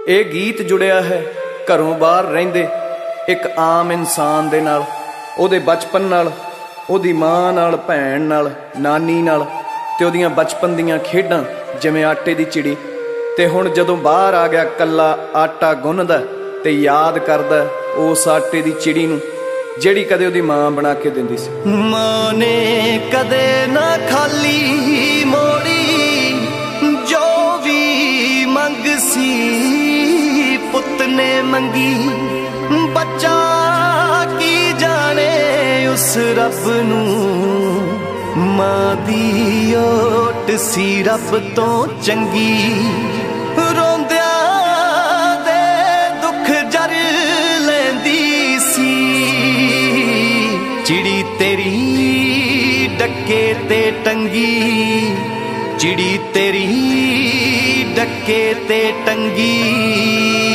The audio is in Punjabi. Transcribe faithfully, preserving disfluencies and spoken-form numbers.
ਇਹ ਗੀਤ ਜੁੜਿਆ ਹੈ ਘਰੋਂ ਬਾਹਰ ਰਹਿੰਦੇ ਇੱਕ ਆਮ ਇਨਸਾਨ ਦੇ ਨਾਲ, ਉਹਦੇ ਬਚਪਨ ਨਾਲ, ਉਹਦੀ ਮਾਂ ਨਾਲ, ਭੈਣ ਨਾਲ, ਨਾਨੀ ਨਾਲ, ਤੇ ਉਹਦੀਆਂ ਬਚਪਨ ਦੀਆਂ ਖੇਡਾਂ ਜਿਵੇਂ ਆਟੇ ਦੀ ਚਿੜੀ। ਤੇ ਹੁਣ ਜਦੋਂ ਬਾਹਰ ਆ ਗਿਆ ਕੱਲਾ ਆਟਾ ਗੁੰਨਦਾ ਤੇ ਯਾਦ ਕਰਦਾ ਉਸ ਆਟੇ ਦੀ ਚਿੜੀ ਨੂੰ ਜਿਹੜੀ ਕਦੇ ਉਹਦੀ ਮਾਂ ਬਣਾ ਕੇ ਦਿੰਦੀ ਸੀ। ਮਾਂ ਨੇ ਕਦੇ ਨਾ ਖਾਲੀ ਮੋੜੀ, ਜੋ ਵੀ ਮੰਗ ਸੀ ਪੁੱਤ ਨੇ ਮੰਗੀ। ਬੱਚਾ ਕੀ ਜਾਣੇ ਉਸ ਰੱਬ ਨੂੰ, ਮਾਂ ਦੀ ਓਟ ਸੀ ਰੱਬ ਤੋਂ ਚੰਗੀ। ਰੋਂਦਿਆਂ ਦੇ ਦੁੱਖ ਜਰ ਲੈਂਦੀ ਸੀ, ਚਿੜੀ ਤੇਰੀ ਡੱਕੇ ਤੇ ਟੰਗੀ, ਚਿੜੀ ਤੇਰੀ ਡੱਕੇ ਤੇ ਟੰਗੀ।